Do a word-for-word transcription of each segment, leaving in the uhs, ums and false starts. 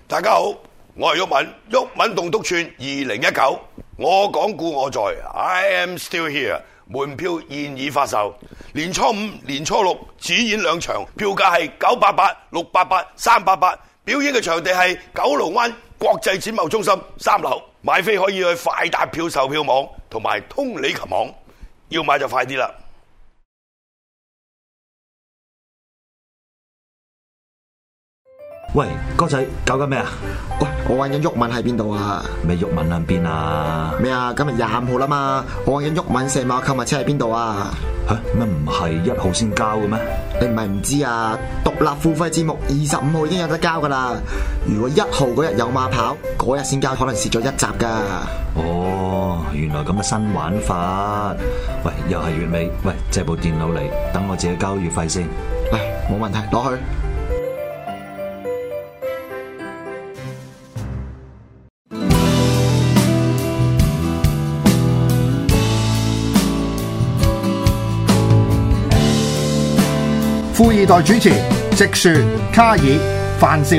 大家好，我係毓民，毓民棟篤串二零一九，我講故我在 ，I am still here。門票現已發售，年初五、年初六只演兩場，票價係九八八、六八八、三八八。表演嘅場地係九龍灣國際展貿中心三樓，買飛可以去快達票售票網同埋通利琴網，要買就快啲啦！ 喂，哥仔，搞緊咩啊？ 喂，我揾緊毓民喺邊度啊？ 咩毓民喺邊啊？ 咩啊？今日廿五號啦嘛，我揾緊毓民射馬購物車喺邊度啊？ 吓，乜唔係一號先交嘅咩？ 你唔係唔知啊？獨立付費節目二十五號已經有得交噶啦。如果一號嗰日有馬跑，嗰日先交，可能蝕咗一集噶。 哦，原來咁嘅新玩法。喂，又係月尾，喂，借部電腦嚟，等我自己交月費先。 唉，冇問題，攞去。 富二代主持直樹、卡爾、范少，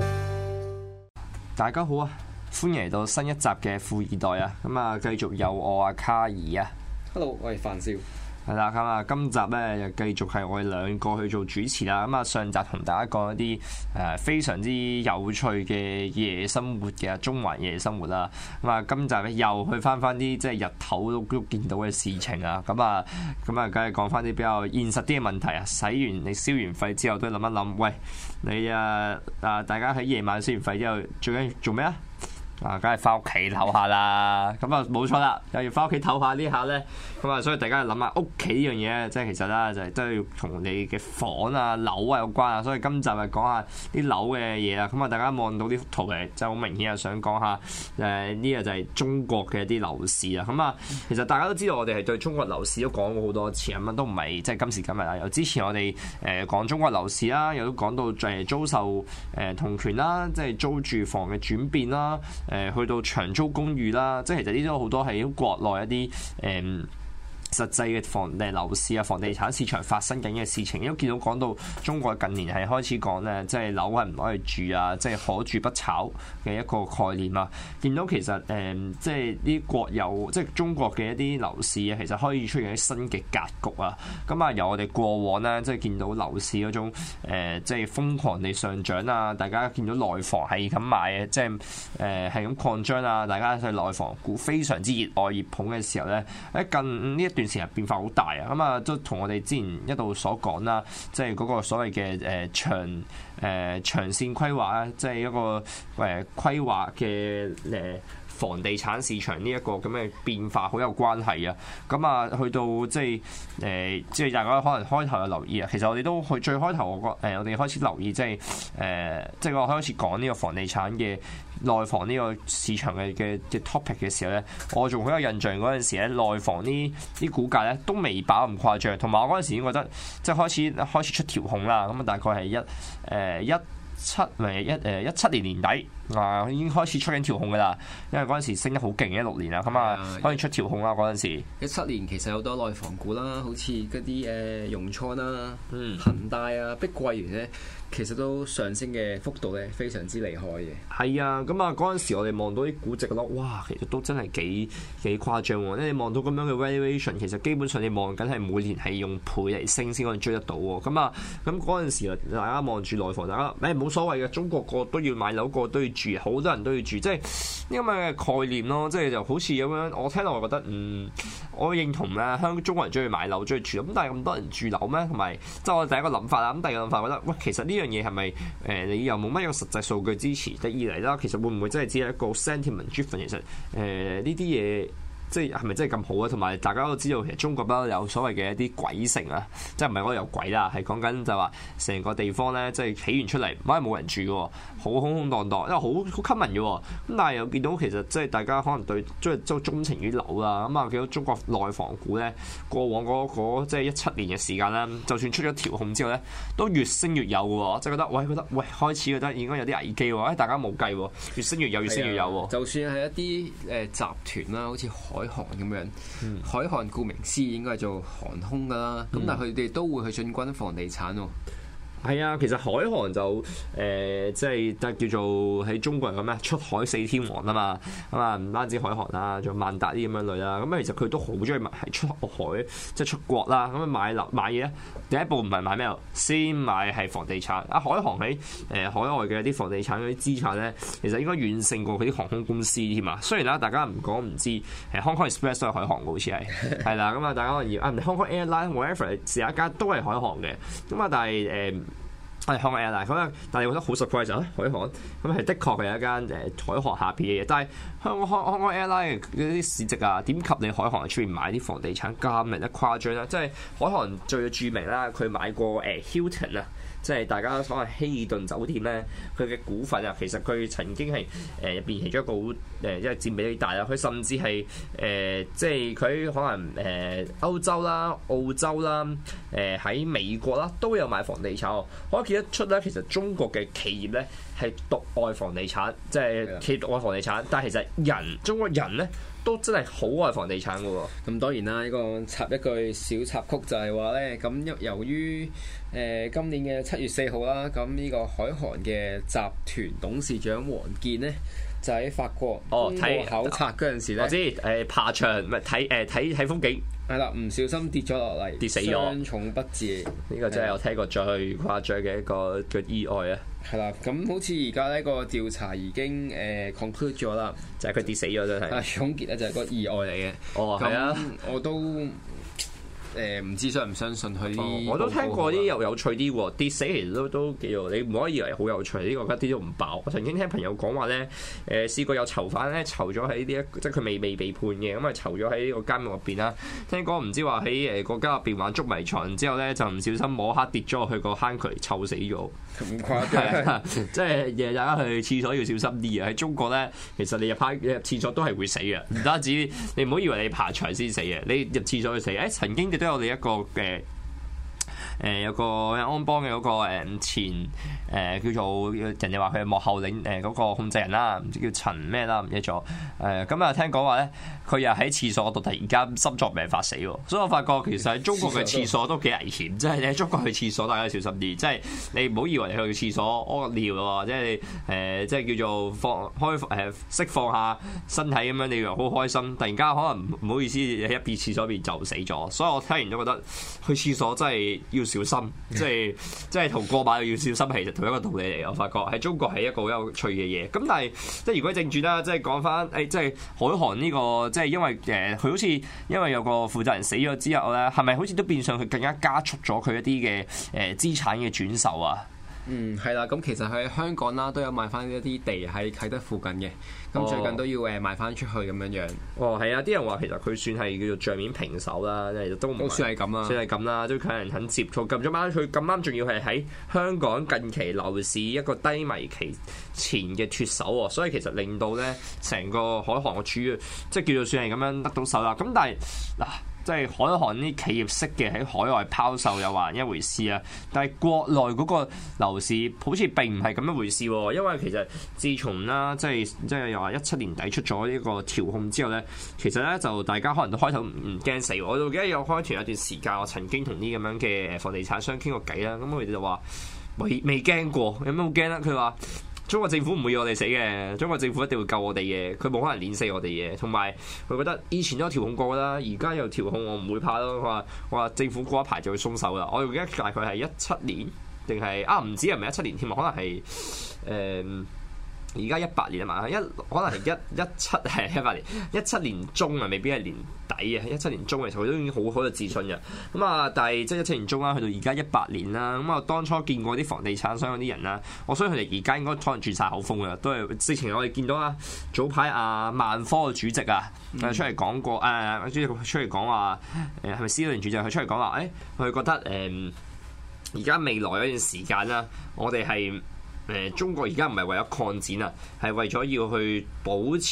大家好啊！歡迎嚟到新一集嘅富二代啊！咁啊，繼續有我啊卡爾啊 ，Hello，我係范少。 係啦，咁啊，今集咧又繼續係我哋兩個去做主持啦。咁啊，上集同大家講一啲誒非常之有趣嘅夜生活嘅中環夜生活啦。咁啊，今集咧又去翻翻啲即係日頭都都見到嘅事情啊。咁啊，咁啊，梗係講翻啲比較現實啲嘅問題啊。使完你消完費之後都諗一諗，喂，你啊啊，大家喺夜晚消完費之後最緊要做咩啊？啊，梗係翻屋企唞下啦，咁啊冇錯啦，又要翻屋企唞下呢下咧，咁啊所以大家諗下屋企呢樣嘢，即係其實啦，就係都要同你嘅房啊、樓啊有關啊，所以今集係講下啲樓嘅嘢啦。咁啊，大家望到啲圖嚟，就好明顯係想講下誒呢個就係中國嘅一啲樓市啊。咁啊，其實大家都知道我哋係對中國樓市都講過好多次，咁啊都唔係即係今時今日啊。由之前我哋誒講中國樓市啦，又都講到誒租售誒同權啦，即係租住房嘅轉變啦。誒去到長租公寓啦，即係其實呢啲都好多係國內一啲誒。嗯實際嘅房誒樓市啊，房地產市場發生緊嘅事情，因為見到講到中國近年係開始講咧，即係樓係唔可以住啊，即係可住不炒嘅一個概念啊。見到其實誒、嗯，即係啲國有即係中國嘅一啲樓市啊，其實可以出現啲新嘅格局啊。咁啊，由我哋過往咧，即係見到樓市嗰種、呃、即係瘋狂地上漲啊，大家見到內房係咁買嘅，即係誒係咁擴張啊，大家對內房股非常之熱愛熱捧嘅時候咧，喺近呢一段時間變化好大啊！咁啊，都同我哋之前一度所講啦，即係嗰個所謂嘅誒長誒、呃、長線規劃啊，即係一個誒規劃嘅誒房地產市場呢一個咁嘅變化好有關係啊！咁啊，去到即係誒，即係大家可能開頭有留意啊。其實我哋都去最開頭，我覺誒，我哋開始留意即係誒，即係我開始講呢個房地產嘅內房呢個市場嘅嘅嘅 topic 嘅時候咧，我仲好有印象嗰陣時咧，內房呢啲股價咧都未爆咁誇張，同埋我嗰陣時已經覺得即係開始開始出調控啦。咁啊，大概係一誒一七咪一誒一七年年底。啊，已經開始出緊調控㗎啦，因為嗰陣時升得好勁，一六年啦，咁啊開始出調控啦嗰陣時。 一七年其實有好多內房股啦，好似嗰啲誒融創啦、 嗯、 恒大啊、碧桂園咧，其實都上升嘅幅度咧非常之厲害嘅。 係啊，咁啊嗰陣時我哋望到啲估值覺得哇，其實都真係幾幾誇張喎！因為你望到咁樣嘅 valuation，其實基本上你望緊係每年係用倍嚟升先可以追得到喎。咁啊，咁嗰陣時大家望住內房，大家誒冇所謂嘅，中國個都要買樓，個都要住，好多人都要住，即係呢咁嘅概念咯。即係就好似咁樣，我聽落我覺得嗯，我認同咧，香港中國人中意買樓，中意住，咁但係咁多人住樓咩？同埋即係我第一個諗法啦。咁第二個諗法覺得，喂，其實呢樣嘢係咪誒你又冇乜一個實際數據支持？第二嚟啦，其實會唔會真係只係一個 sentiment driven？其實誒呢啲嘢。即係係咪真係咁好啊？同埋大家都知道，其實中國不嬲有所謂嘅一啲鬼城啊，即係唔係嗰度有鬼啦，係講緊就話成個地方咧，即係起完出嚟，唔係冇人住嘅喎，好空空蕩蕩，因為好好 common 嘅喎。咁但係又見到其實即係大家可能對即係都鍾情於樓啦。咁啊見到中國內房股咧，過往嗰嗰即係一七年嘅時間啦，就算出咗調控之後咧，都越升越有嘅喎。即係覺得喂覺得喂開始覺得應該有啲危機喎。誒大家冇計喎，越升越有，越升越有喎。 就算係一啲誒集團啦，好似海航咁樣，嗯、海航顧名思義應該係做航空噶啦，咁、嗯、但係佢哋都會去進軍房地產喎。 係啊，其實海航就誒、呃、即係得叫做喺中國人咁咩出海四天王啊嘛，咁啊唔單止海航啦，仲有萬達啲咁樣類啦，咁啊其實佢都好中意買係出海即係出國啦，咁啊買樓買嘢咧，第一步唔係買咩，先買係房地產。啊海航喺誒、呃、海外嘅啲房地產嗰啲資產咧，其實應該遠勝過佢啲航空公司添啊。雖然啦，大家唔講唔知，誒 Hong Kong Express 都係海航嘅，好似係係啦，咁啊大家可能要啊 Hong Kong Airline whatever 是一間都係海航嘅，咁啊但係誒。呃係香港 Airline 咁啊，但係我覺得好 surprise 啊！海航咁係的確係一間誒海航下邊嘅嘢，但係香港香港 Airline 嗰啲市值啊，點及你海航出面買啲房地產咁嚟得誇張啦？即係海航最著名啦，佢買過誒 Hilton 啊。即係大家所謂希爾頓酒店咧，佢嘅股份啊，其實佢曾經係誒入邊其中一個好誒，因為佔比幾大啦。佢甚至係誒、呃，即係佢可能誒、呃、歐洲啦、澳洲啦、誒、呃、喺美國啦都有買房地產。可以見得出咧，其實中國嘅企業咧係獨愛房地產，即係企業獨愛房地產。但係其實人中國人咧都真係好愛房地產嘅喎。 咁當然啦，呢個插一句小插曲就係話咧，咁由於誒、呃、今年嘅七月四號啦，咁呢個海航嘅集團董事長王健咧，就喺法國哦睇考察嗰陣時咧， 我知誒爬牆咪睇誒睇睇風景， 係啦，唔小心跌咗落嚟， 跌死咗， 傷重不治。 呢個真係我聽過最誇張嘅一個嘅意外啊！ 係啦，咁好似而家呢個調查已經誒 conclude 咗啦， 就係佢跌死咗真係。 啊，總結咧就係個意外嚟嘅。 哦，係啊， 我都。誒唔知相唔相信佢啲、哦， 我都聽過啲又有趣啲喎，跌死其實都都幾好，你唔可以以為好有趣，呢、這個一啲都唔爆。我曾經聽朋友講話咧，誒、呃、試過有囚犯咧囚咗喺呢一，即係佢未未被判嘅，咁啊囚咗喺呢個監獄入邊啦。聽講唔知話喺誒個監入邊玩捉迷藏之後咧，就唔小心摸黑跌咗落去個坑渠，臭死咗。 咁誇張， 即係日日大家去廁所要小心啲啊！喺中國咧，其實你入派入廁所都係會死嘅，唔單止你唔好以為你爬牆先死嘅，你入廁所去死。誒、欸、曾經亦都有你一個嘅。誒、呃、有個安邦嘅嗰個前誒、呃、叫做人哋話佢係幕後領誒嗰、呃那個控制人啦，唔知叫陳咩啦，唔記得咗。誒咁啊聽講話咧，佢又喺廁所度突然間心臟病發死喎，所以我發覺其實喺中國嘅廁所都幾危險，即係你喺中國去廁所大家小心啲，即係你唔好以為你去廁所屙尿喎，即係你誒、呃、即係叫做放開誒、呃、釋放下身體咁樣，你以為好開心，突然間可能唔好意思喺一邊廁所邊就死咗，所以我聽完都覺得去廁所真係要小心，即係即係同過馬路要小心，其實同一個道理嚟。我發覺喺中國係一個好有趣嘅嘢。咁但係即係如果正傳啦，即係講翻誒，即係海航呢個，即係因為誒佢、呃、好似因為有個負責人死咗之後咧，係咪好似都變相佢更加加速咗佢一啲嘅誒資產嘅轉售啊？ 嗯，係啦，咁其實喺香港啦都有賣翻一啲地喺啟德附近嘅，咁最近都要誒賣翻出去咁樣樣。 哦，係啊，啲人話其實佢算係叫做帳面平手啦，即係都唔都算係咁啦， 算係咁啦，都有人肯接觸。咁咗啱佢咁啱，仲要係喺香港近期樓市一個低迷期前嘅脫手喎，所以其實令到咧成個海航嘅處於即係叫做算係咁樣得到手啦。咁但係嗱。即係海航啲企業式嘅喺海外拋售又還一回事啊，但係國內嗰個樓市好似並唔係咁一回事喎，因為其實自從啦，即係即係又話一七年底出咗呢個調控之後咧，其實咧就大家可能都開頭唔驚死，我就記得有開團有段時間，我曾經同啲咁樣嘅房地產商傾過偈啦，咁佢哋就話未未驚過，有咩好驚咧？佢話。中國政府唔會要我哋死嘅，中國政府一定會救我哋嘅，佢冇可能碾死我哋嘅。同埋佢覺得以前都有調控過啦，而家有調控我唔會怕咯。佢話我話政府過一排就會鬆手啦。我記得大概係一七年定係啊唔知係咪一七年添啊？可能係誒而家一八年啊嘛，一可能係一一七係一八年，一七年中啊，未必係年底啊，一七年中嘅時候佢都已經好好有自信嘅。咁啊，但係即係一七年中啦，去到而家一八年啦。咁啊，當初見過啲房地產商嗰啲人啦，我相信佢哋而家應該可能轉晒口風嘅，都係之前我哋見到啊，早排阿萬科嘅主席啊，嗯、出嚟講過誒，主席出嚟講話誒，係咪司聯主席佢出嚟講話誒，佢覺得誒而家未來嗰段時間啦，我哋係。誒中國而家唔係為咗擴展啊，係為咗要去保持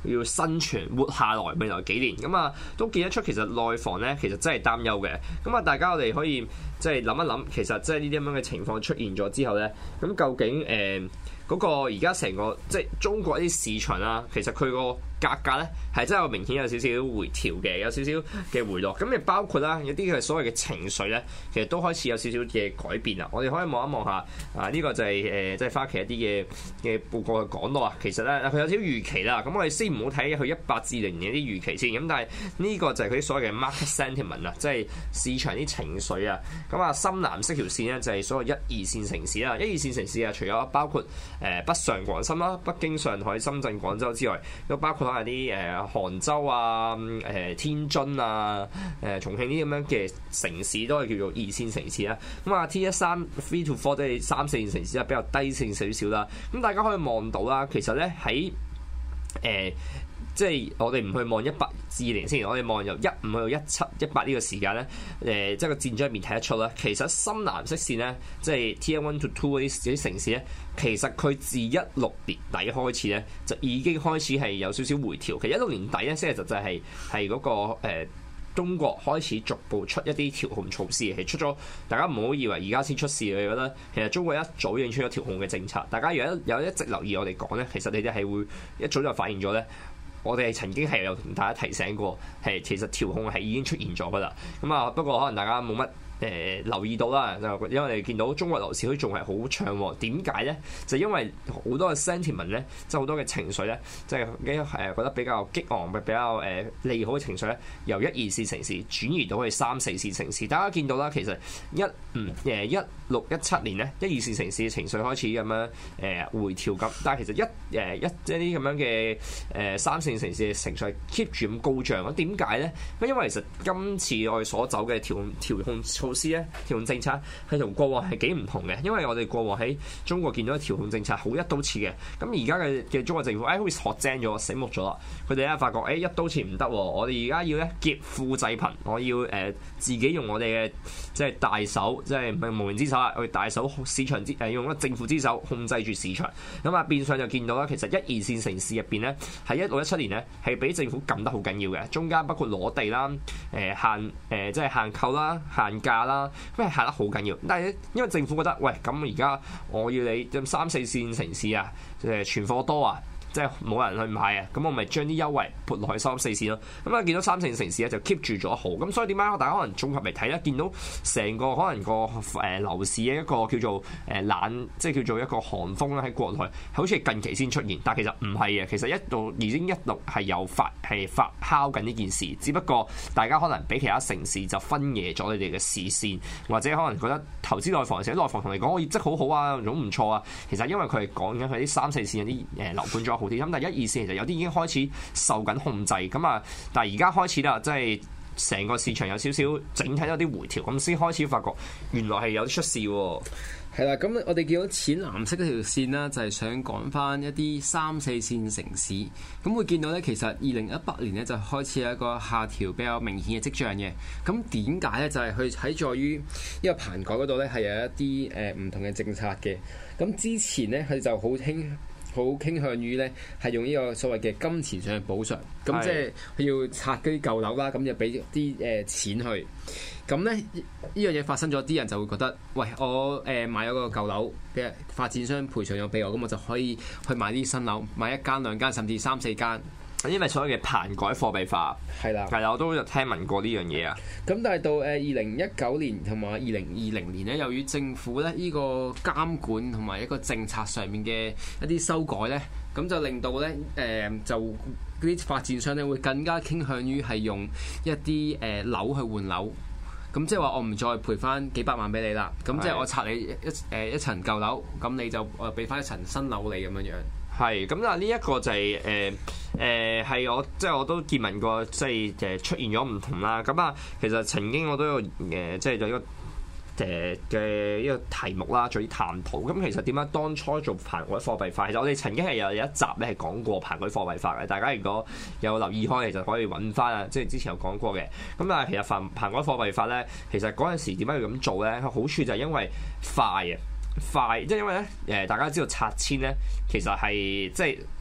要生存活下來未來幾年。咁啊都見得出其實內房咧其實真係擔憂嘅。咁啊大家我哋可以即係諗一諗，其實即係呢啲咁樣嘅情況出現咗之後咧，咁究竟誒？呃嗰個而家成個即係中國啲市場啦，其實佢個價格咧係真係明顯有少少回調嘅，有少少嘅回落。咁亦包括啦，有啲嘅所謂嘅情緒咧，其實都開始有少少嘅改變啦。我哋可以望一望下啊，呢、這個就係、是、誒、呃、即係花旗一啲嘅嘅報告去講到啊。其實咧佢有少少預期啦。咁我哋先唔好睇佢一八至零年啲預期先。咁但係呢個就係佢啲所謂嘅 market sentiment 啊，即係市場啲情緒啊。咁啊深藍色條線咧就係所謂一二線城市啦。一二線城市啊，除咗包括誒北上廣深啦、北京、上海、深圳、廣州之外，都包括可能啲誒杭州啊、誒、呃、天津啊、誒、呃、重慶呢啲咁樣嘅城市都係叫做二線城市啦。咁啊 T 一三 three to four 即係三四線城市啊，比較低線少少啦。咁大家可以望到啦，其實咧喺誒。即係我哋唔去望一八至二零先，我哋望由一五去到一七一八呢個時間咧，誒、呃、即係個戰場入面睇得出啦。其實深藍色線咧，即係 Tier one to two 嗰啲啲城市咧，其實佢自一六年底開始咧，就已經開始係有少少回調。其實一六年底咧，先係實際係係嗰個、呃、中國開始逐步出一啲調控措施，係出咗。大家唔好以為而家先出事，你覺得其實中國一早已經出咗調控嘅政策。大家如果有一直留意我哋講咧，其實你哋係會一早就發現咗咧。我哋曾經係有同大家提醒過，係其實調控係已經出現咗㗎啦。咁啊，不過可能大家冇乜誒留意到啦，就因為我哋見到中國樓市佢仲係好暢喎。點解咧？就因為好多嘅 sentiment 咧，即係好多嘅情緒咧，即係誒覺得比較激昂、比較誒利好嘅情緒咧，由一二線城市轉移到去三四線城市。大家見到啦，其實一嗯誒一六一七年咧，一二線城市嘅情緒開始咁樣誒回調咁，但係其實一誒一即係啲咁樣嘅誒三線城市嘅情緒 keep 住咁高漲。咁點解咧？咁因為其實今次我哋所走嘅調控調控措施咧，調控政策係同過往係幾唔同嘅。因為我哋過往喺中國見到調控政策好一刀切嘅，咁而家嘅嘅中國政府誒好似學精咗、醒目咗啦。佢哋咧發覺誒、哎、一刀切唔得喎，我哋而家要咧劫富濟貧，我要誒、呃、自己用我哋嘅即係大手，即係無形之手啊，去大手市場之誒用咗政府之手控制住市場。咁啊變相就見到啦，其實一二線城市入邊咧，喺一六一七年咧係俾政府撳得好緊要嘅，中間包括攞地啦、誒、呃、限誒、呃、即係限購啦、限價啦，咁係限得好緊要。但係咧，因為政府覺得喂，咁而家我要你三四線城市啊，誒存貨多啊。即係冇人去買啊，咁我咪將啲優惠撥落去三四線咯。咁啊見到三四線城市咧就 keep 住咗好，咁所以點解大家可能綜合嚟睇咧，見到成個可能個誒樓市嘅一個叫做誒冷，即係叫做一個寒風咧喺國內，好似係近期先出現，但係其實唔係嘅，其實一度已經一路係有發係發酵緊呢件事，只不過大家可能俾其他城市就分野咗你哋嘅視線，或者可能覺得投資內房，成日內房同你講我業績好好啊，好唔錯啊，其實因為佢係講緊佢啲三四線有啲誒樓盤咗。好啲咁，但係一二線其實有啲已經開始受緊控制咁啊！但係而家開始啦，即係成個市場有少少整體有啲回調，咁先開始發覺原來係有啲出事喎。 係啦，咁我哋見到淺藍色嗰條線啦，就係想講翻一啲三四線城市。咁會見到咧，其實二零一八年咧就開始有一個下調比較明顯嘅跡象嘅。咁點解咧？就係佢喺在於呢個棚改嗰度咧，係有一啲誒唔同嘅政策嘅。咁之前咧，佢就好興。好傾向於咧係用呢個所謂嘅金錢上去補償，咁即係佢要拆嗰啲舊樓啦，咁就俾啲誒錢去。咁咧呢樣嘢發生咗，啲人就會覺得，喂，我誒買咗個舊樓嘅發展商賠償咗俾我，咁我就可以去買啲新樓，買一間兩間甚至三四間。 因為所謂嘅棚改貨幣化係啦， 係啦，我都有聽聞過呢樣嘢啊。 咁但係到誒二零一九年同埋二零二零年咧，由於政府咧呢個監管同埋一個政策上面嘅一啲修改咧，咁就令到咧誒、呃、就嗰啲發展商咧會更加傾向於係用一啲誒、呃、樓去換樓。咁即係話我唔再賠翻幾百萬俾你啦，咁即係我拆你一誒、呃、一層舊樓，咁你就誒俾翻一層新樓你咁樣樣。 係，咁但係呢一個就係誒誒係我即係我都見聞過，即係誒出現咗唔同啦。咁啊，其實曾經我都有誒、呃、即係有一個誒嘅一個題目啦，做啲探討。咁其實點解當初做棚改貨幣化？其實我哋曾經係有有一集咧係講過棚改貨幣化嘅。大家如果有留意開，其實可以揾翻啊，即係之前有講過嘅。咁但係其實棚棚改貨幣化咧，其實嗰陣時點解要咁做咧？好處就係因為快啊！快，即係因為咧，誒大家知道拆遷咧，其實係即係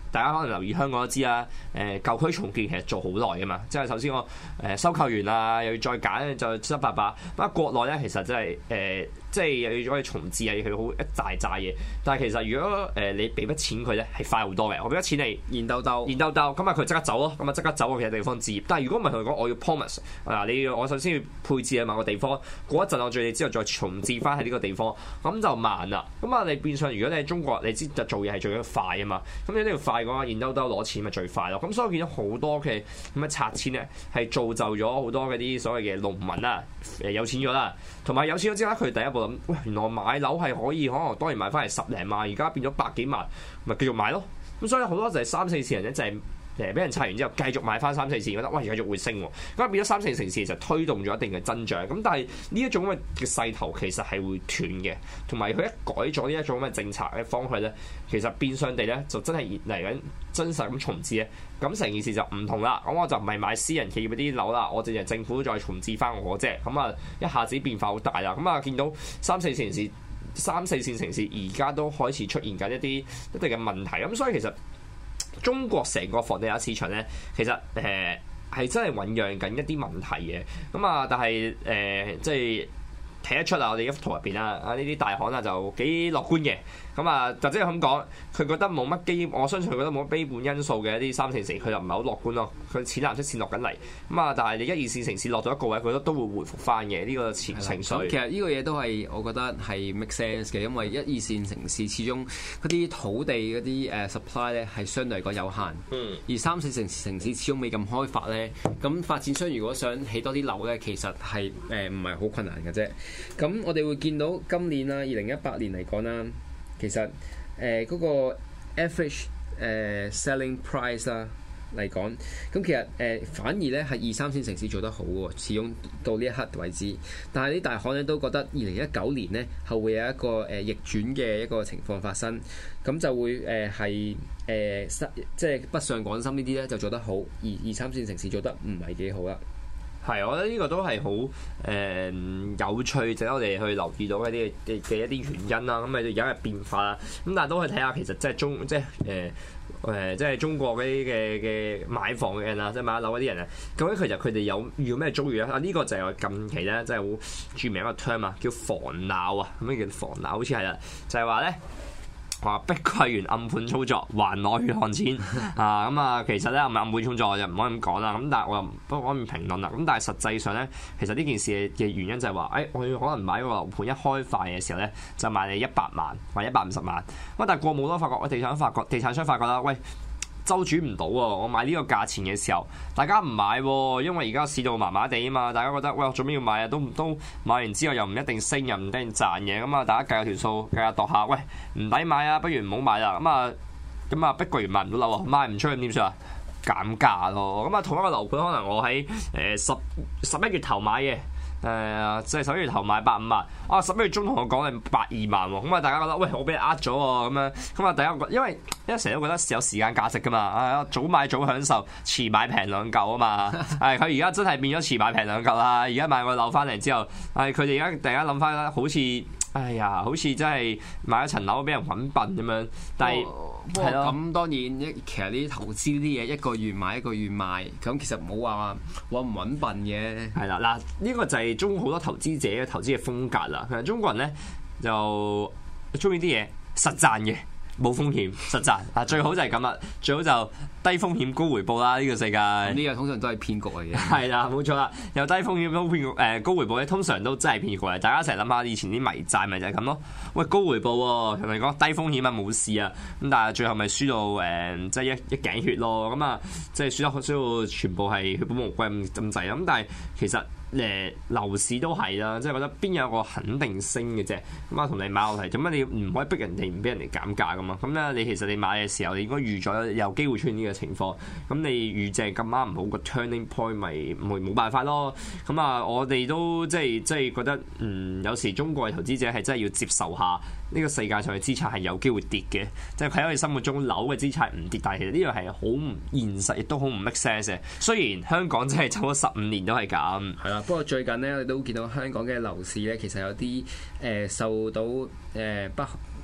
大家可能留意香港都知啦，誒舊區重建其實做好耐㗎嘛，即係首先我誒收購完啊，又要再揀就七七八八。不過國內咧其實真係誒，即係又要可以重置啊，要佢好一大扎嘢。但係其實如果誒你俾筆錢佢咧係快好多嘅，我俾筆錢你現兜兜，現兜兜，咁啊佢即刻走咯，咁啊即刻走去其他地方置業。但係如果唔係同佢講我要 promise 嗱，你要我首先要配置喺某個地方，過一陣我住你之後再重置翻喺呢個地方，咁就慢啦。咁啊你變相如果你喺中國，你知就做嘢係最緊快啊嘛。咁你呢條快嘅話，現兜兜攞錢咪最快咯。咁所以我見到好多嘅咁嘅拆遷咧，係造就咗好多嗰啲所謂嘅農民啦，誒有錢咗啦，同埋有錢咗之後佢第一步諗，喂原來買樓係可以可能當然買翻嚟十零萬，而家變咗百幾萬，咪繼續買咯。咁所以好多就係三四線人咧就係、是。誒俾人拆完之後，繼續買翻三四線，覺得喂繼續會升喎，咁變咗三四線城市就推動咗一定嘅增長。咁但係呢一種咁嘅勢頭其實係會斷嘅，同埋佢一改咗呢一種咁嘅政策嘅方向咧，其實變相地咧就真係嚟緊真實咁重置咧，咁成件事就唔同啦。咁我就唔係買私人企業嗰啲樓啦，我淨係政府再重置翻我啫。咁啊一下子變化好大啦。咁啊見到三四線城市、三四線城市而家都開始出現緊一啲一定嘅問題。咁所以其實中國成個房地產市場咧，其實誒係、呃、真係醖釀緊一啲問題嘅，咁啊，但係誒、呃、即係睇得出啊，我哋一幅圖入邊啦，啊呢啲大行啊就幾樂觀嘅。咁啊，就即係咁講，佢覺得冇乜基，我相信佢覺得冇乜基本因素嘅一啲三四線，佢就唔係好樂觀咯。佢淺藍色線落緊嚟，咁啊，但係你一二線城市落到一個位，佢覺得都會回復翻嘅呢個情情緒。 其實呢個嘢都係我覺得係 make sense 嘅，因為一二線城市始終嗰啲土地嗰啲誒 supply 咧係相對嚟講有限，嗯、而三四線城市始終未咁開發咧，咁發展商如果想起多啲樓咧，其實係誒唔係好困難嘅啫。咁我哋會見到今年啦，二零一八年嚟講啦。其實誒嗰、呃那個 average 誒、呃、selling price 啦嚟講，咁其實誒、呃、反而咧係二三線城市做得好喎，始終到呢一刻為止。但係啲大行咧都覺得二零一九年咧後會有一個誒、呃、逆轉嘅一個情況發生，咁就會誒係誒即係北上廣深呢啲咧就做得好，而二三線城市做得唔係幾好啦。 係，我覺得呢個都係好誒有趣，值得我哋去留意到一啲嘅嘅一啲原因啦。咁啊而家嘅變化啦，咁但係都可以睇下其實即係中即係誒誒即係中國嗰啲嘅嘅買房嘅人啊，即係買樓嗰啲人啊，究竟其實佢哋有遇到咩遭遇咧？啊呢、這個就係我近期咧即係好著名一個 term 啊，叫房鬧啊，咁咩叫房鬧？好似係啦，就係話咧。話碧桂園暗盤操作，還我血汗錢啊！咁啊，其實咧唔係暗盤操作，我就唔可以咁講啦。咁但係我又不可以評論啦。咁但係實際上咧，其實呢件事嘅原因就係話，誒、哎，我可能買個樓盤一開賣嘅時候咧，就賣你一百萬或者一百五十萬。咁但係過冇多發覺，我地產商發覺，地產商發覺啦，喂。周轉唔到喎，我買呢個價錢嘅時候，大家唔買喎，因為而家市道麻麻地啊嘛，大家覺得喂，我做咩要買啊？都都買完之後又唔一定升，又唔一定賺嘅，咁啊，大家計下條數，計下度下，喂，唔抵買啊，不如唔好買啦，咁啊，咁啊，碧桂園賣唔到樓啊，賣唔出咁點算啊？減價咯，咁啊，同一個樓盤可能我喺誒十十一月頭買嘅。誒即係十一月頭買百五萬，啊十一月中同我講係百二萬喎，咁啊大家覺得喂我俾你呃咗喎咁樣，咁啊大家因為因為成日都覺得有時間價值噶嘛，啊早買早享受，遲買平兩嚿啊嘛，係佢而家真係變咗遲買平兩嚿啦，而家買個樓翻嚟之後，係佢哋而家突然間諗翻好似。哎呀，好似真係買一層樓俾人揾笨咁樣，但係係咯。咁當然一其實呢啲投資呢啲嘢一個月買一個月賣，咁其實唔好話揾唔揾笨嘅。係啦，嗱呢個就係中國好多投資者嘅投資嘅風格啦。其實中國人咧就中意啲嘢實賺嘅。冇風險實賺啊！最好就係咁啦，最好就低風險高回報啦！呢、這個世界呢個通常都係騙局嚟嘅。係啦，冇錯啦，有低風險高騙局誒高回報咧，通常都真係騙局嚟。大家成日諗下以前啲迷債咪就係咁咯。喂，高回報喎，同你講低風險啊冇事啊，咁但係最後咪輸到誒即係一一頸血咯。咁啊，即係輸得輸到全部係血本無歸咁咁滯。咁但係其實。誒樓市都係啦，即係覺得邊有個肯定升嘅啫，咁啊同你買落嚟，做乜你唔可以逼人哋唔俾人哋減價噶嘛？咁咧你其實你買嘅時候，你應該預咗有機會出現呢個情況，咁你預正咁啱唔好個 turning point 咪冇冇辦法咯？咁啊，我哋都即係即係覺得，嗯，有時中國嘅投資者係真係要接受下呢個世界上嘅資產係有機會跌嘅，即係喺我哋心目中樓嘅資產唔跌，但係其實呢樣係好唔現實，亦都好唔 make sense 嘅。雖然香港真係走咗十五年都係咁，係啦。不過最近咧，我哋都見到香港嘅樓市咧，其實有啲誒、呃、受到誒、呃、不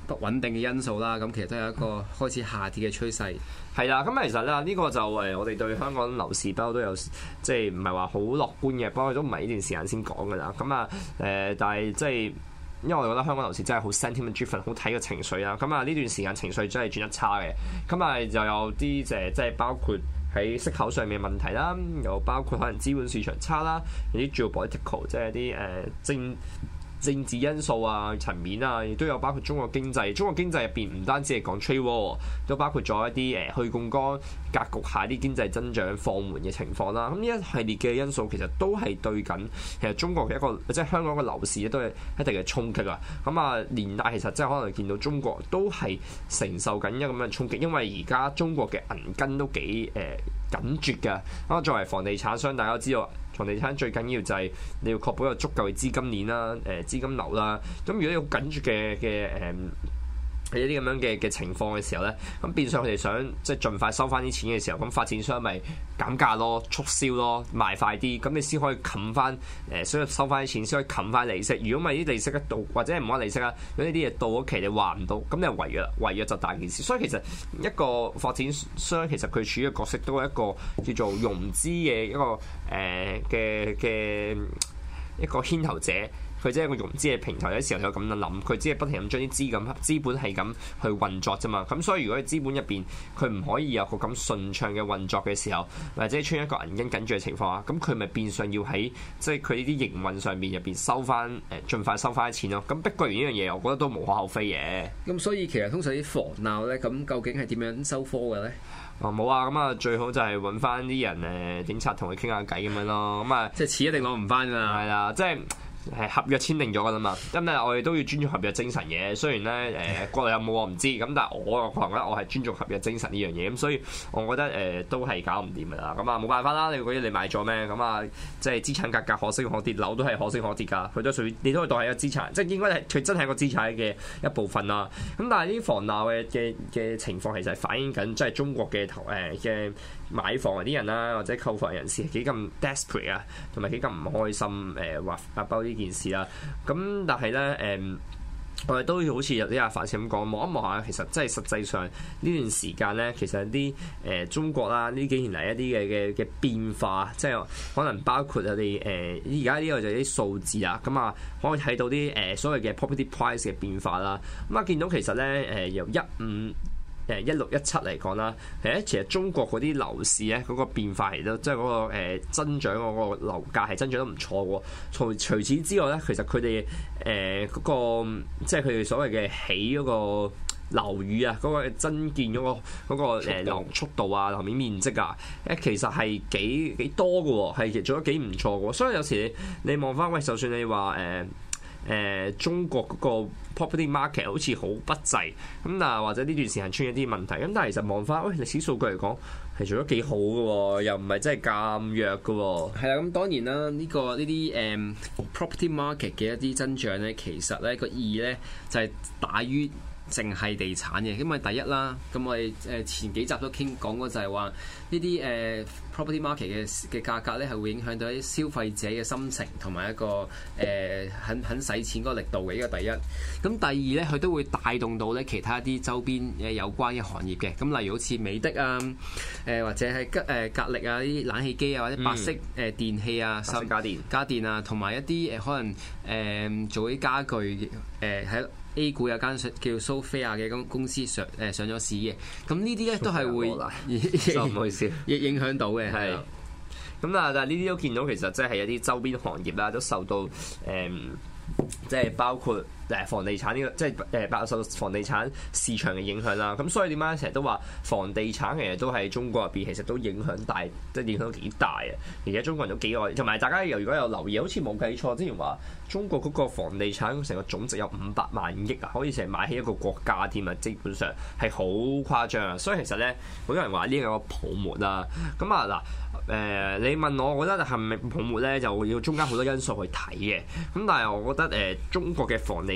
不穩定嘅因素啦，咁其實都有一個開始下跌嘅趨勢。 係啦，咁其實咧呢個就誒我哋對香港樓市不嬲都有即係唔係話好樂觀嘅，不過都唔係呢段時間先講㗎啦。咁啊誒，但係即係。因為我覺得香港樓市真係好 sentiment driven，好睇個情緒啦。咁啊呢段時間情緒真係轉得差嘅。咁啊就有啲誒即係包括喺息口上面嘅問題啦，又包括可能資本市場差啦，有啲 geopolitical 即係啲誒政政治因素啊層面啊，亦都有包括中國經濟。中國經濟入邊唔單止係講 trade war，都包括咗一啲誒去槓桿格局下啲經濟增長放緩嘅情況啦。咁呢一系列嘅因素其實都係對緊其實中國嘅一個即係香港嘅樓市咧都係一定嘅衝擊啊。咁啊連帶其實即係可能見到中國都係承受緊一個咁嘅衝擊，因為而家中國嘅銀根都幾誒、呃、緊絀嘅。咁作為房地產商，大家都知道。房地產最緊要就係你要確保有足夠嘅資金鏈啦、誒資金流啦。咁如果有緊住嘅嘅誒係一啲咁樣嘅嘅情況嘅時候咧，咁變相佢哋想即係盡快收翻啲錢嘅時候，咁發展商咪減價咯、促銷咯、賣快啲，咁你先可以冚翻誒，所以收翻啲錢先可以冚翻利息。如果唔係啲利息一到，或者唔好利息啦，如果呢啲嘢到咗期你還唔到，咁你就違約啦，違約就大件事。所以其實一個發展商其實佢處於嘅角色都係一個叫做融資嘅一個誒嘅嘅一個牽頭者。佢即係一個融資嘅平台，有時候有咁樣諗，佢只係不停咁將啲資咁資本係咁去運作啫嘛。咁所以如果喺資本入邊佢唔可以有個咁順暢嘅運作嘅時候，或者出現一個銀根緊住嘅情況啊，咁佢咪變相要喺即係佢呢啲營運上面入邊收翻誒，盡快收翻啲錢咯。咁碧桂園呢樣嘢，我覺得都無可厚非嘅。 咁所以其實通常啲房鬧咧，咁究竟係點樣收科嘅咧？ 哦，冇啊，咁啊最好就係揾翻啲人誒警察同佢傾下偈咁樣咯。咁啊， 即係錢一定攞唔翻㗎。 係啦，即係。係合約簽訂咗㗎啦嘛，咁咧我哋都要尊重合約精神嘅。雖然咧誒、呃、國內有冇我唔知，咁但係我個人覺得我係尊重合約精神呢樣嘢，咁所以我覺得誒、呃、都係搞唔掂㗎啦。咁啊冇辦法啦，你嗰啲你買咗咩？咁啊即係資產價格可升可跌，樓都係可升可跌㗎。佢都屬於你都可以當係一個資產，即係應該係佢真係一個資產嘅一部分啦。咁但係呢啲房鬧嘅嘅嘅情況其實係反映緊即係中國嘅投誒嘅。買房嗰啲人啦，或者購房人士幾咁 desperate 啊，同埋幾咁唔開心誒，話發包呢件事啦。咁但係咧誒，我哋都好似有啲阿范少咁講，望一望下，其實真係實際上呢段時間咧，其實啲誒、呃、中國啦，呢幾年嚟一啲嘅嘅嘅變化，即係可能包括我哋誒而家呢個就係啲數字啊，咁啊可以睇到啲誒、呃、所謂嘅 property price 嘅變化啦。咁啊見到其實咧誒、呃、由一五誒一六一七嚟講啦，誒其實中國嗰啲樓市咧嗰個變化嚟到，即係嗰個誒增長嗰個樓價係增長得唔錯喎。除除此之外咧，其實佢哋誒嗰個即係佢哋所謂嘅起嗰個樓宇啊，嗰個增建嗰個嗰個誒樓速度啊、樓面面積啊，誒其實係幾幾多嘅喎，係其實做得幾唔錯嘅喎。所以有時你你望翻喂，就算你話誒誒中國嗰個 property market 好似好不濟咁，但係或者呢段時間出現一啲問題，咁但係其實望翻喂歷史數據嚟講係做得幾好嘅喎，又唔係真係咁弱嘅喎。係啦，咁當然啦，呢、這個呢啲誒 property market 嘅一啲增長咧，其實咧個意義咧就係、是、大於淨係地產嘅，因為第一啦，咁我哋誒前幾集都傾講過就係話呢啲誒 property market 嘅嘅價格咧係會影響到啲消費者嘅心情同埋一個誒、呃、肯肯使錢嗰個力度嘅，呢個第一。咁第二咧，佢都會帶動到咧其他啲周邊誒有關嘅行業嘅，咁例如好似美的啊，誒、呃、或者係吉誒格力啊啲冷氣機啊，或者白色誒電器啊， 白色家電家電啊，同埋一啲誒可能誒、呃、做啲家具誒喺。呃 A 股有間叫 Sophia 嘅公公司上誒上咗市嘅，咁呢啲咧都係會唔好意思， 影影響到嘅。係咁啊，但係呢啲都見到其實即係一啲周邊行業啦，都受到誒、嗯，即係包括誒房地產呢、這個，即係誒爆受房地產市場嘅影響啦。咁所以點解成日都話房地產其實都喺中國入邊，其實都影響大，即係影響到幾大啊！而且中國人都幾愛，同埋大家又如果有留意，好似冇計錯之前話中國嗰個房地產成個總值有五百萬億啊，可以成日買起一個國家添啊！基本上係好誇張啊！所以其實咧，好多人話呢個泡沫啦。咁啊嗱。誒、呃，你問我，我覺得係咪泡沫咧，就要中間好多因素去睇嘅。咁但係我覺得誒、呃，中國嘅房地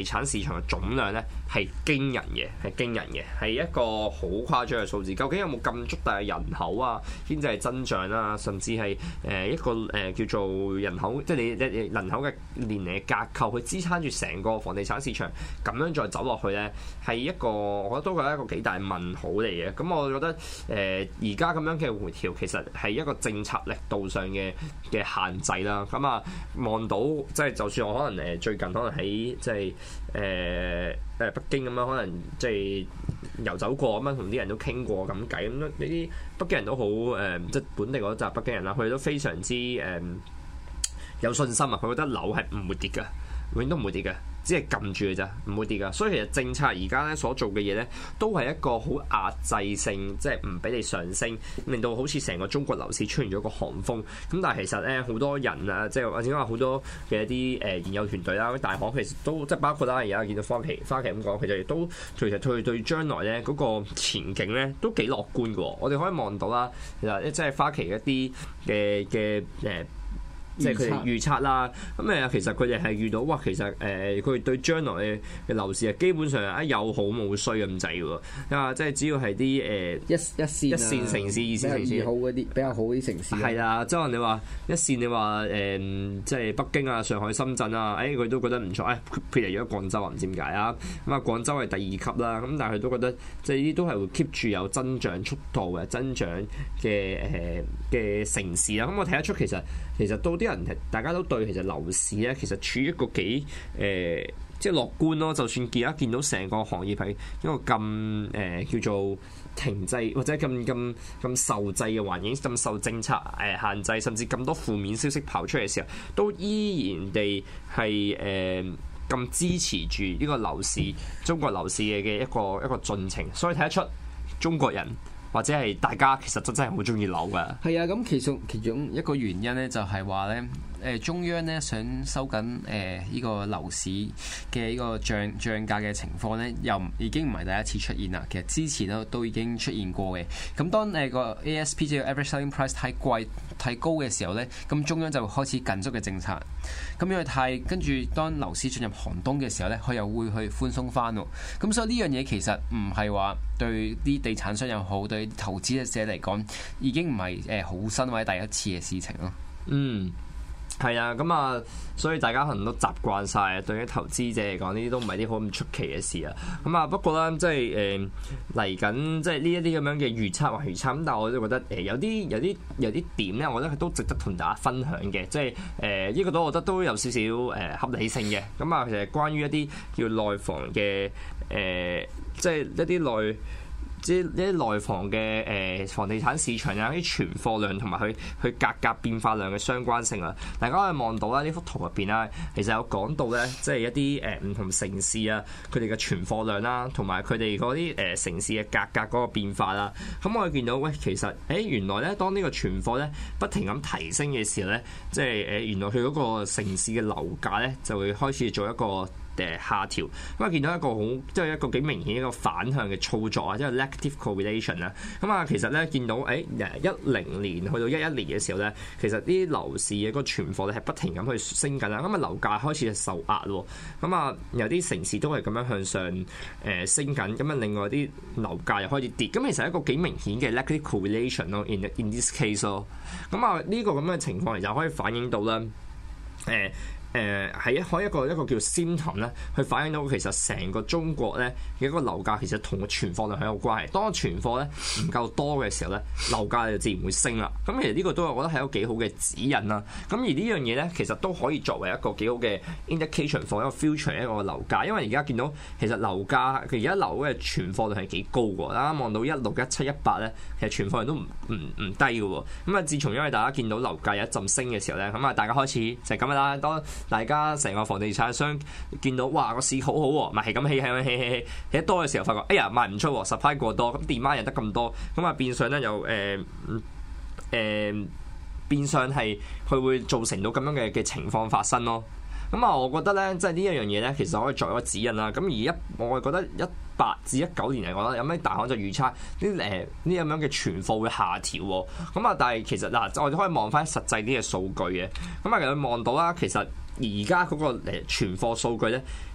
地產市場嘅總量咧係驚人嘅，係驚人嘅，係一個好誇張嘅數字。究竟有冇咁足大嘅人口啊、經濟增長啦，甚至係誒一個誒叫做人口，即係你你人口嘅年齡嘅架構去支撐住成個房地產市場咁樣再走落去咧，係一個我覺得都係一個幾大問號嚟嘅。咁我覺得誒而家咁樣嘅回調其實係一個政策力度上嘅嘅限制啦。咁啊望到即係就算我可能誒最近可能喺即係誒誒北京咁樣，可能即係遊走過咁樣，同啲人都傾過咁計咁，呢啲北京人都好誒、呃，即係本地嗰紮北京人啦，佢哋都非常之誒、呃、有信心啊！佢覺得樓係唔會跌嘅，永遠都唔會跌嘅。只係撳住嘅咋，唔會跌噶。所以其實政策而家咧所做嘅嘢咧，都係一個好壓制性，即係唔俾你上升，令到好似成個中國樓市出現咗一個寒風。咁但係其實咧，好多人啊，即係或者話好多嘅一啲誒研究團隊啦、大行，其實都即係包括啦，而家見到花旗花旗咁講，其實亦都其實佢對將來咧嗰個前景咧都幾樂觀嘅。我哋可以望到啦，其實即係花旗一啲嘅嘅誒。即係佢哋預測啦，咁誒其實佢哋係遇到哇，其實誒佢哋對將來嘅嘅樓市啊，基本上啊有好冇衰咁滯喎，啊即係只要係啲誒一一線一線城市、二線城市好嗰啲比較好啲城市， 係啦，即係你話一線，你話誒即係北京啊、上海、深圳啊，誒佢都覺得唔錯，誒譬如咗廣州啊，唔知點解啊，咁啊廣州係第二級啦，咁但係佢都覺得即係呢啲都係會 keep 住有增長速度嘅增長嘅誒嘅城市啦，咁我睇得出其實其實都啲人大家都對其實樓市咧，其實處於一個幾誒、呃、即係樂觀咯。就算而家見到成個行業係一個咁誒、呃、叫做停滯或者咁咁咁受制嘅環境，咁受政策誒限制，甚至咁多負面消息跑出嚟嘅時候，都依然地係誒咁支持住呢個樓市中國樓市嘅嘅一個一個進程，所以睇得出中國人。或者係大家其實真真係好中意樓㗎。 係啊，咁其中其中一個原因咧，就係話咧，誒中央咧想收緊誒依個樓市嘅依個漲漲價嘅情況咧，又已經唔係第一次出現啦。其實之前咧都已經出現過嘅。咁當誒個 A S P 即係 Average Selling Price 太貴太高嘅時候咧，咁中央就會開始緊縮嘅政策。咁因為太跟住當樓市進入寒冬嘅時候咧，佢又會去寬鬆翻喎。咁所以呢樣嘢其實唔係話對啲地產商又好，對投資者嚟講已經唔係誒好新或者第一次嘅事情咯。 嗯，係啊，咁啊，所以大家可能都習慣晒，對於投資者嚟講，呢啲都唔係啲好咁出奇嘅事啊。咁啊，不過咧，即係誒嚟緊，即係呢一啲咁樣嘅預測或預測，咁但係我都覺得誒有啲有啲有啲點咧，我覺得都值得同大家分享嘅，即係誒呢個都我覺得都有少少誒合理性嘅。咁啊，其實關於一啲叫內房嘅誒、呃，即係一啲內。即係一啲內房嘅誒房地產市場有啲存貨量同埋佢佢價格變化量嘅相關性啊，大家可以望到啦，呢幅圖入邊啦，其實有講到咧，即係一啲誒唔同城市啊，佢哋嘅存貨量啦，同埋佢哋嗰啲誒城市嘅價格嗰個變化啦。咁我哋見到喂，其實誒原來咧，當呢個存貨咧不停咁提升嘅時候咧，即係誒原來佢嗰個城市嘅樓價咧就會開始做一個誒下調，咁啊見到一個好即係一個幾明顯一個反向嘅操作啊，即係 negative correlation 啦。咁啊，其實咧見到誒一零年去到一一年嘅時候咧，其實啲樓市嘅個存貨咧係不停咁去升緊啦。咁啊樓價開始係受壓喎。咁啊有啲城市都係咁樣向上誒升緊，咁啊另外啲樓價又開始跌。咁其實係一個幾明顯嘅 negative correlation 咯。in in this case 咯。咁啊呢個咁嘅情況就可以反映到啦誒。呃誒係一可以一個一個叫 symptom 咧，去反映到其實成個中國咧嘅一個樓價其實同個存貨量係有關係。當個存貨咧唔夠多嘅時候咧，樓價就自然會升啦。咁其實呢個都係我覺得係一個幾好嘅指引啦。咁而呢樣嘢咧，其實都可以作為一個幾好嘅 indication for 一個 future 一個樓價。因為而家見到其實樓價佢而家樓嘅存貨量係幾高㗎。大家望到一六一七一八咧，其實存貨量都唔唔唔低㗎喎。咁啊，自從因為大家見到樓價有一陣升嘅時候咧，咁啊大家開始就係咁啦。當大家成個房地產商見到哇個市好好喎，咪係咁起起起起起起得多嘅時候，發覺哎呀賣唔出喎 ，supply 過多，咁 demand 又得咁多，咁啊變相咧又誒誒變相係佢會造成到咁樣嘅嘅情況發生咯。咁啊，我覺得咧，即係呢一樣嘢咧，其實可以作為一個指引啦。咁而一，我係覺得一八至一九年嚟講咧，有咩大行就預測呢誒呢咁樣嘅存貨會下調喎。咁啊，但係其實嗱，我哋可以望翻實際啲嘅數據嘅。咁啊，其實望到啦，其實而家嗰個誒存貨數據咧，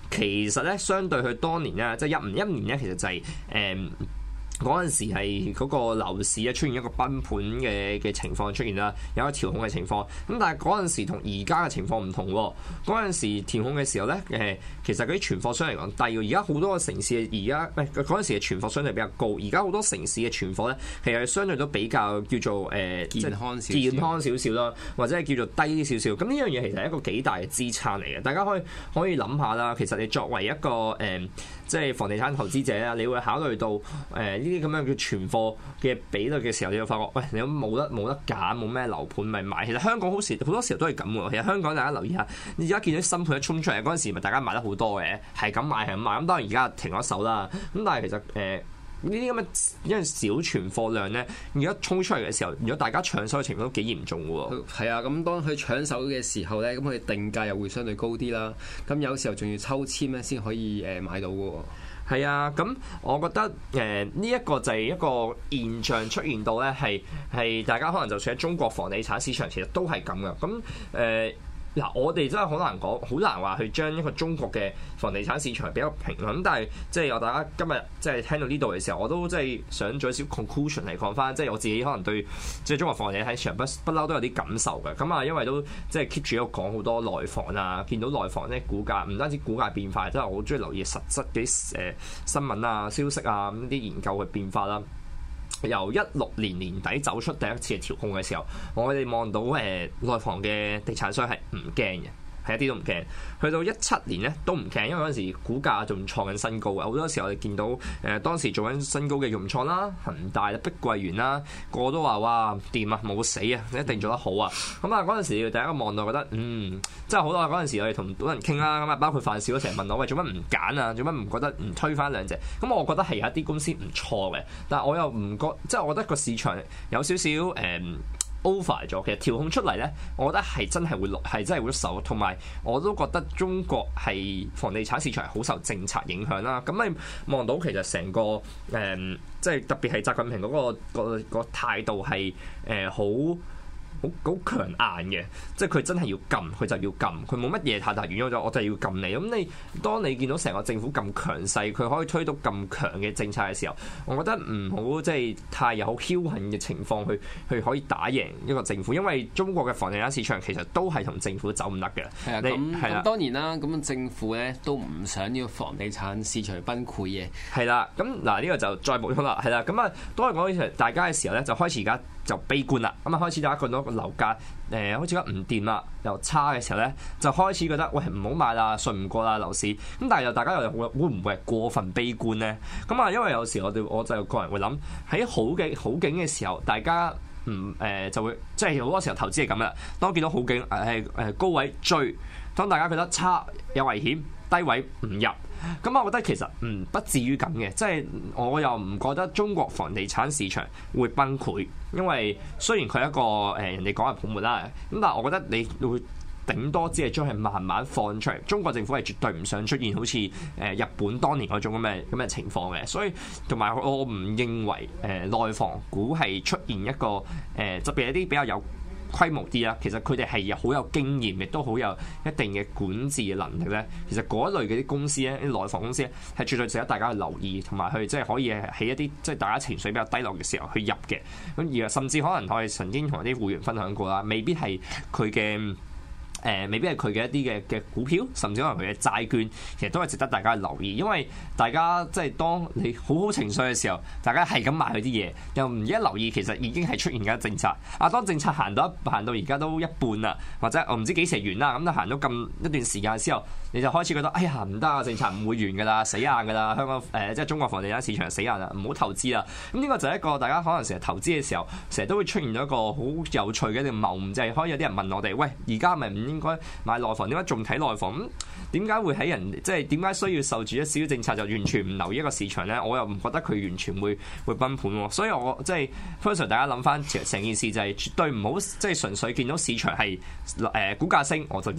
其實咧相對佢當年咧，即係一五一年咧，其實就係、是、誒。嗯嗰陣時係嗰個樓市咧出現一個崩盤嘅嘅情況出現啦，有一個調控嘅情況。咁但係嗰陣時同而家嘅情況唔同喎。嗰陣時調控嘅時候咧，誒其實嗰啲存貨商嚟講低喎。而家好多個城市而家唔係嗰陣時嘅存貨相對比較高。而家好多城市嘅存貨咧，其實相對都比較叫做誒、呃、 健康少健康少少啦，或者係叫做低啲少少。咁呢樣嘢其實係一個幾大嘅資產嚟嘅。大家可以可以諗下啦。其實你作為一個誒、呃、即係房地產投資者啊，你會考慮到誒。呃呢啲咁樣嘅存貨嘅比率嘅時候，你會發覺，喂，你都冇得冇得揀，冇咩樓盤咪買。其實香港好時好多時候都係咁喎。其實香港大家留意下，而家見到新盤一衝出嚟嗰陣時，咪大家買得好多嘅，係咁買係咁買。咁當然而家停咗手啦。咁但係其實誒呢啲咁嘅因為小存貨量咧，而家衝出嚟嘅時候，如果大家搶手嘅情況都幾嚴重嘅喎。 係啊，咁當佢搶手嘅時候咧，咁佢定價又會相對高啲啦。咁有時候仲要抽籤咧先可以誒買到嘅喎。 係啊，咁我覺得誒呢一個就係一個現象出現到咧，係係大家可能就算喺中國房地產市場，其實都係咁嘅。咁誒嗱，我哋真係好難講，好難話去將一個中國嘅房地產市場比較平衡。咁但係即係我大家今日即係聽到呢度嘅時候，我都即係想做少 conclusion 嚟講翻，即係我自己可能對即係中國房地產市場不不嬲都有啲感受嘅。咁啊，因為都即係 keep 住喺度講好多內房啊，見到內房咧股價唔單止股價變化，真係我好中意留意實質啲誒新聞啊、消息啊咁啲研究嘅變化啦。由一六年年底走出第一次嘅調控嘅時候，我哋望到誒內房嘅地產商係唔驚嘅。係一啲都唔驚，去到一七年咧都唔驚，因為嗰陣時股價仲創緊新高啊！好多時候我哋見到誒、呃、當時做緊新高嘅融創啦、恒大啦、碧桂園啦，個個都話哇掂啊，冇死啊，一定做得好啊！咁啊嗰陣時第一個望到覺得嗯真係好多啊！嗰陣時我哋同好多人傾啦，咁啊包括范少成日問我喂，做乜唔揀啊？做乜唔覺得唔推翻兩隻？咁我覺得係有一啲公司唔錯嘅，但係我又唔覺，即係我覺得個市場有少少誒。嗯over 咗，其實調控出嚟咧，我覺得係真係會落，係真係會受，同埋我都覺得中國係房地產市場係好受政策影響啦。咁你望到其實成個誒、嗯，即係特別係習近平嗰、嗰個、嗰個、嗰個態度係誒好。好好強硬嘅，即係佢真係要撳，佢就要撳，佢冇乜嘢太大原因就我就係要撳你。咁你當你見到成個政府咁強勢，佢可以推到咁強嘅政策嘅時候，我覺得唔好即係太有僥倖嘅情況去去可以打贏一個政府，因為中國嘅房地產市場其實都係同政府走唔得嘅。 係啊，咁咁當然啦，咁政府咧都唔想呢個房地產市場崩潰嘅。 係啦，咁嗱呢個就再補充啦，係啦，咁啊當我講大家嘅時候咧，就開始而家就悲觀啦，咁啊開始大家覺到個樓價誒開始覺得唔掂啦，又差嘅時候咧，就開始覺得喂唔好買啦，信唔過啦樓市。咁但係又大家又會會唔會係過分悲觀咧？咁啊，因為有時我哋我就個人會諗喺好嘅好景嘅時候，大家唔誒、呃、就會即係好多時候投資係咁啦。當見到好景誒誒高位追，當大家覺得差有危險，低位唔入。咁我覺得其實唔不至於咁嘅，即係我又唔覺得中國房地產市場會崩潰，因為雖然佢係一個誒人哋講係泡沫啦，咁但係我覺得你會頂多只係將佢慢慢放出嚟。中國政府係絕對唔想出現好似誒日本當年嗰種咁嘅咁嘅情況嘅，所以同埋我唔認為誒內房股係出現一個誒特別係一啲比較有規模啲啦，其實佢哋係好有經驗，亦都好有一定嘅管治嘅能力咧。其實嗰一類嘅啲公司咧，啲內房公司咧，係絕對值得大家去留意，同埋去即係可以喺一啲即係大家情緒比較低落嘅時候去入嘅。咁而甚至可能我哋曾經同啲會員分享過啦，未必係佢嘅。誒、呃、未必係佢嘅一啲嘅嘅股票，甚至可能佢嘅債券，其實都係值得大家留意，因為大家即係當你好好情緒嘅時候，大家係咁買佢啲嘢，又唔一留意，其實已經係出現緊政策。啊，當政策行到一行到而家都一半啦，或者我唔知幾時完啦，咁就行到咁一段時間之後，你就開始覺得哎呀唔得啊，政策唔會完㗎啦，死硬㗎啦，香港誒、呃、即係中國房地產市場死硬啦，唔好投資啦。咁呢個就係一個大家可能成日投資嘅時候，成日都會出現咗一個好有趣嘅一個謬誤，就係、是、可以有啲人問我哋，喂，而家咪唔應該買內房？點解仲睇內房？咁點解會喺人即係點解需要受住一少少政策就完全唔留意一個市場咧？我又唔覺得佢完全會會崩盤喎。所以我即係 first 大家諗翻成件事就係絕對唔好即係純粹見到市場係誒、呃、股價升我就入。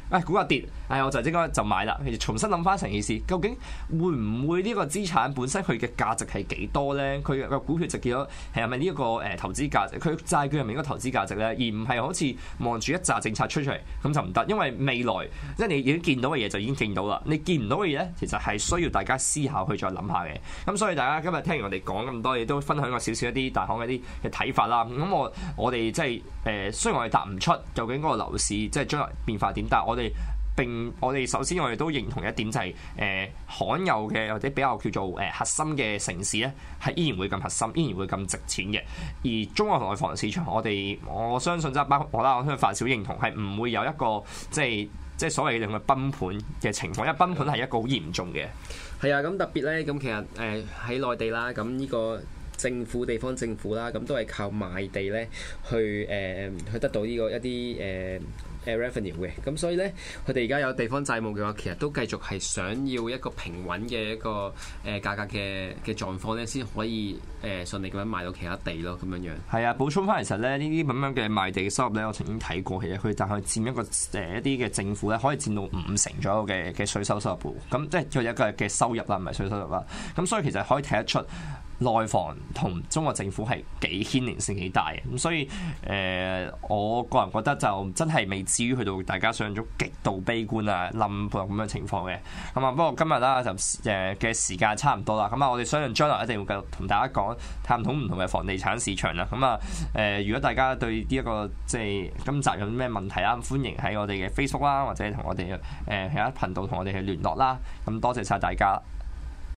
誒股價跌，誒我就應該就買啦。其實重新諗翻成件事，究竟會唔會呢個資產本身佢嘅價值係幾多咧？佢個股票值幾多？係咪呢一個誒投資價值？佢債券入面嗰個投資價值咧，而唔係好似望住一紮政策出出嚟咁就唔得，因為未來即係你已經見到嘅嘢就已經見到啦。你見唔到嘅嘢咧，其實係需要大家思考去再諗下嘅。咁所以大家今日聽完我哋講咁多嘢，都分享過少少一啲大行嘅一啲嘅睇法啦。咁我我哋即係誒，雖然我哋答唔出究竟嗰個樓市即係將來變化點，但係我哋並我哋首先我哋都認同一點就係、是、誒、呃、罕有嘅或者比較叫做誒、呃、核心嘅城市咧，係依然會咁核心，依然會咁值錢嘅。而中國內房市場，我哋我相信即係包括我啦，我相信范少認同係唔會有一個即係即係所謂嘅崩盤嘅情況，因為崩盤係一個好嚴重嘅。 係啊，咁特別咧，咁其實誒喺內地啦，咁呢個政府地方政府啦，咁都係靠賣地咧去誒、呃、去得到呢個一啲誒。呃誒 revenue 嘅，咁所以咧，佢哋而家有地方債務嘅話，其實都繼續係想要一個平穩嘅一個誒價格嘅嘅狀況咧，先可以誒順利咁樣賣到其他地咯，咁樣樣。 係啊，補充翻其實咧，呢啲咁樣嘅賣地嘅收入咧，我曾經睇過，其實佢大概佔一個誒一啲嘅政府咧，可以佔到五成左右嘅嘅稅收收入嘅，咁即係佢有一個嘅收入啦，唔係稅收入啦。咁所以其實可以睇得出內房同中國政府係幾牽連性幾大嘅，咁所以誒、呃，我個人覺得就真係未至於去到大家想像中極度悲觀啊冧盤咁樣情況嘅。咁啊，不過今日啦就誒嘅時間差唔多啦，咁啊，我哋相信將來一定會繼續同大家講探討唔同嘅房地產市場啦。咁啊誒，如果大家對呢、這、一個即係今集有啲咩問題啊，歡迎喺我哋嘅 Facebook 啦，或者同我哋誒其他頻道同我哋去聯絡啦。咁多謝晒大家。